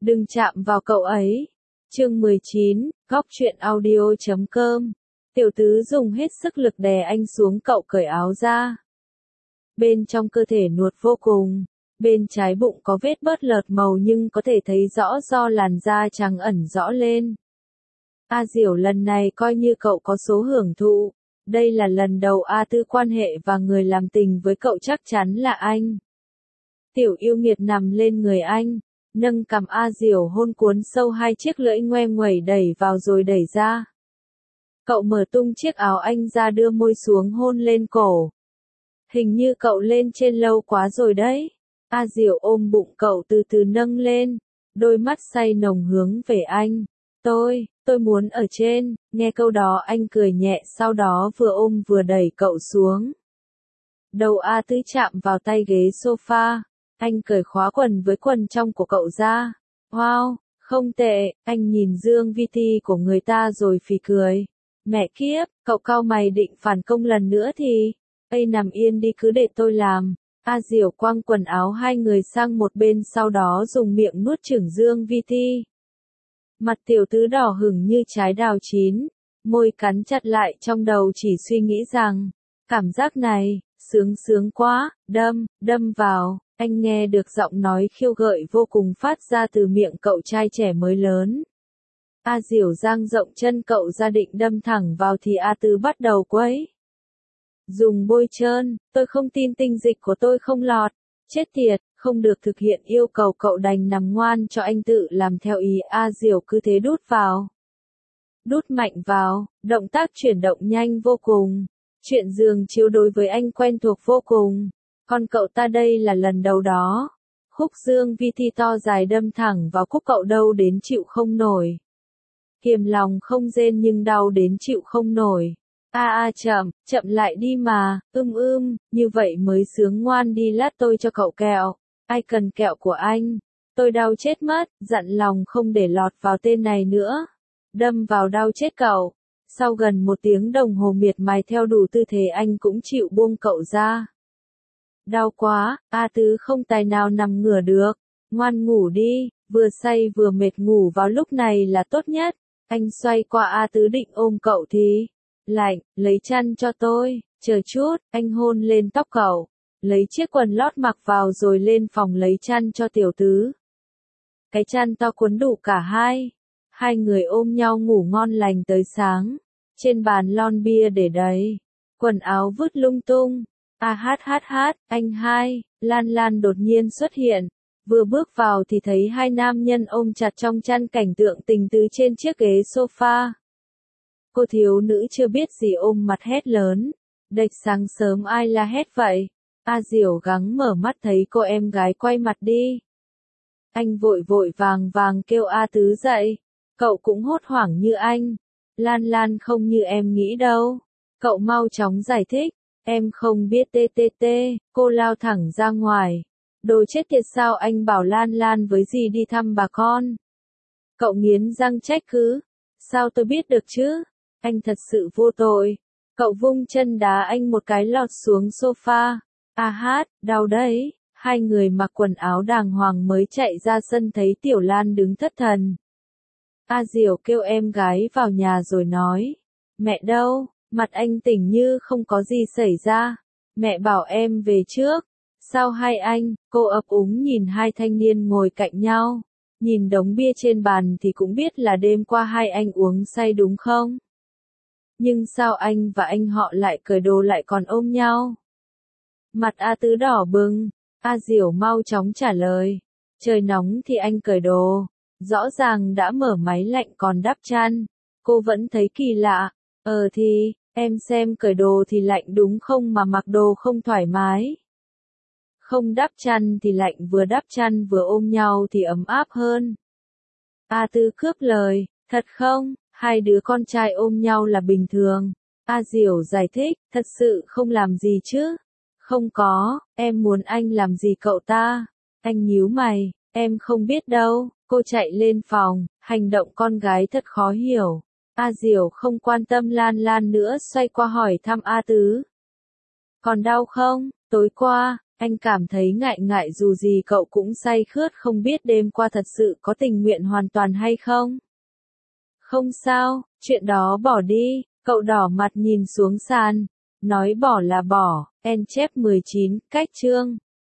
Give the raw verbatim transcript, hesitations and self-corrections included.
Đừng chạm vào cậu ấy. Chương mười chín, góc truyện audio chấm com. Tiểu tứ dùng hết sức lực đè anh xuống, cậu cởi áo ra. Bên trong cơ thể nuột vô cùng. Bên trái bụng có vết bớt lợt màu nhưng có thể thấy rõ do làn da trắng ẩn rõ lên. A Diểu, lần này coi như cậu có số hưởng thụ. Đây là lần đầu A Tư quan hệ và người làm tình với cậu chắc chắn là anh. Tiểu yêu nghiệt nằm lên người anh, nâng cằm A Diểu hôn cuốn sâu, hai chiếc lưỡi ngoe nguẩy đẩy vào rồi đẩy ra. Cậu mở tung chiếc áo anh ra, đưa môi xuống hôn lên cổ. Hình như cậu lên trên lâu quá rồi đấy. A Diểu ôm bụng cậu từ từ nâng lên, đôi mắt say nồng hướng về anh. Tôi, tôi muốn ở trên. Nghe câu đó anh cười nhẹ, sau đó vừa ôm vừa đẩy cậu xuống. Đầu A Tư chạm vào tay ghế sofa. Anh cởi khóa quần với quần trong của cậu ra. Wow, không tệ. Anh nhìn Dương Vi Ti của người ta rồi phì cười. Mẹ kiếp, cậu cau mày định phản công lần nữa thì. Ây, nằm yên đi, cứ để tôi làm. A Diểu quăng quần áo hai người sang một bên, sau đó dùng miệng nuốt chửng Dương Vi Ti. Mặt tiểu tứ đỏ hửng như trái đào chín, môi cắn chặt lại, trong đầu chỉ suy nghĩ rằng, cảm giác này, sướng sướng quá, đâm, đâm vào. Anh nghe được giọng nói khiêu gợi vô cùng phát ra từ miệng cậu trai trẻ mới lớn. A Diểu dang rộng chân cậu ra định đâm thẳng vào thì A Tư bắt đầu quấy. Dùng bôi trơn, tôi không tin tinh dịch của tôi không lọt. Chết tiệt, không được thực hiện yêu cầu, cậu đành nằm ngoan cho anh tự làm theo ý. A Diểu cứ thế đút vào. Đút mạnh vào, động tác chuyển động nhanh vô cùng. Chuyện giường chiếu đối với anh quen thuộc vô cùng. Còn cậu ta đây là lần đầu đó. Khúc Dương Vi Ti to dài đâm thẳng vào cúc cậu, đâu đến chịu không nổi. Kiềm lòng không rên nhưng đau đến chịu không nổi. A a chậm, chậm lại đi mà, ưm ưm, như vậy mới sướng, ngoan đi, lát tôi cho cậu kẹo. Ai cần kẹo của anh? Tôi đau chết mất, dặn lòng không để lọt vào tên này nữa. Đâm vào đau chết cậu. Sau gần một tiếng đồng hồ miệt mài theo đủ tư thế, anh cũng chịu buông cậu ra. Đau quá, A Tứ không tài nào nằm ngửa được. Ngoan ngủ đi, vừa say vừa mệt, ngủ vào lúc này là tốt nhất. Anh xoay qua A Tứ định ôm cậu thì, lạnh, lấy chăn cho tôi, chờ chút. Anh hôn lên tóc cậu, lấy chiếc quần lót mặc vào rồi lên phòng lấy chăn cho tiểu tứ. Cái chăn to cuốn đủ cả hai. Hai người ôm nhau ngủ ngon lành tới sáng. Trên bàn lon bia để đầy, quần áo vứt lung tung. A hát hát hát, anh hai. Lan Lan đột nhiên xuất hiện. Vừa bước vào thì thấy hai nam nhân ôm chặt trong chăn, cảnh tượng tình tứ trên chiếc ghế sofa. Cô thiếu nữ chưa biết gì ôm mặt hét lớn. Đệch, sáng sớm ai la hét vậy? A Diểu gắng mở mắt thấy cô em gái quay mặt đi. Anh vội vội vàng vàng kêu A Tứ dậy. Cậu cũng hốt hoảng như anh. Lan Lan không như em nghĩ đâu. Cậu mau chóng giải thích. Em không biết tê tê tê. Cô lao thẳng ra ngoài. Đồ chết tiệt, sao anh bảo Lan Lan với gì đi thăm bà con? Cậu nghiến răng trách cứ. Sao tôi biết được chứ? Anh thật sự vô tội. Cậu vung chân đá anh một cái, lọt xuống sofa. A hát, đau đấy. Hai người mặc quần áo đàng hoàng mới chạy ra sân thấy Tiểu Lan đứng thất thần. A Diểu kêu em gái vào nhà rồi nói. Mẹ đâu? Mặt anh tỉnh như không có gì xảy ra. Mẹ bảo em về trước. Sao hai anh? Cô ấp úng nhìn hai thanh niên ngồi cạnh nhau. Nhìn đống bia trên bàn thì cũng biết là đêm qua hai anh uống say đúng không? Nhưng sao anh và anh họ lại cởi đồ lại còn ôm nhau? Mặt A Tứ đỏ bừng. A Diểu mau chóng trả lời. Trời nóng thì anh cởi đồ. Rõ ràng đã mở máy lạnh còn đắp chăn. Cô vẫn thấy kỳ lạ. Ờ thì, em xem cởi đồ thì lạnh đúng không, mà mặc đồ không thoải mái. Không đắp chăn thì lạnh, vừa đắp chăn vừa ôm nhau thì ấm áp hơn. A Tư cướp lời. Thật không? Hai đứa con trai ôm nhau là bình thường. A Diểu giải thích. Thật sự không làm gì chứ? Không có, em muốn anh làm gì cậu ta? Anh nhíu mày. Em không biết đâu. Cô chạy lên phòng. Hành động con gái thật khó hiểu. A Diểu không quan tâm Lan Lan nữa, xoay qua hỏi thăm A Tứ. Còn đau không? Tối qua, Anh cảm thấy ngại ngại dù gì cậu cũng say khướt không biết đêm qua thật sự có tình nguyện hoàn toàn hay không. Không sao, chuyện đó bỏ đi, cậu đỏ mặt nhìn xuống sàn. Nói bỏ là bỏ, en chép mười chín, cách chương.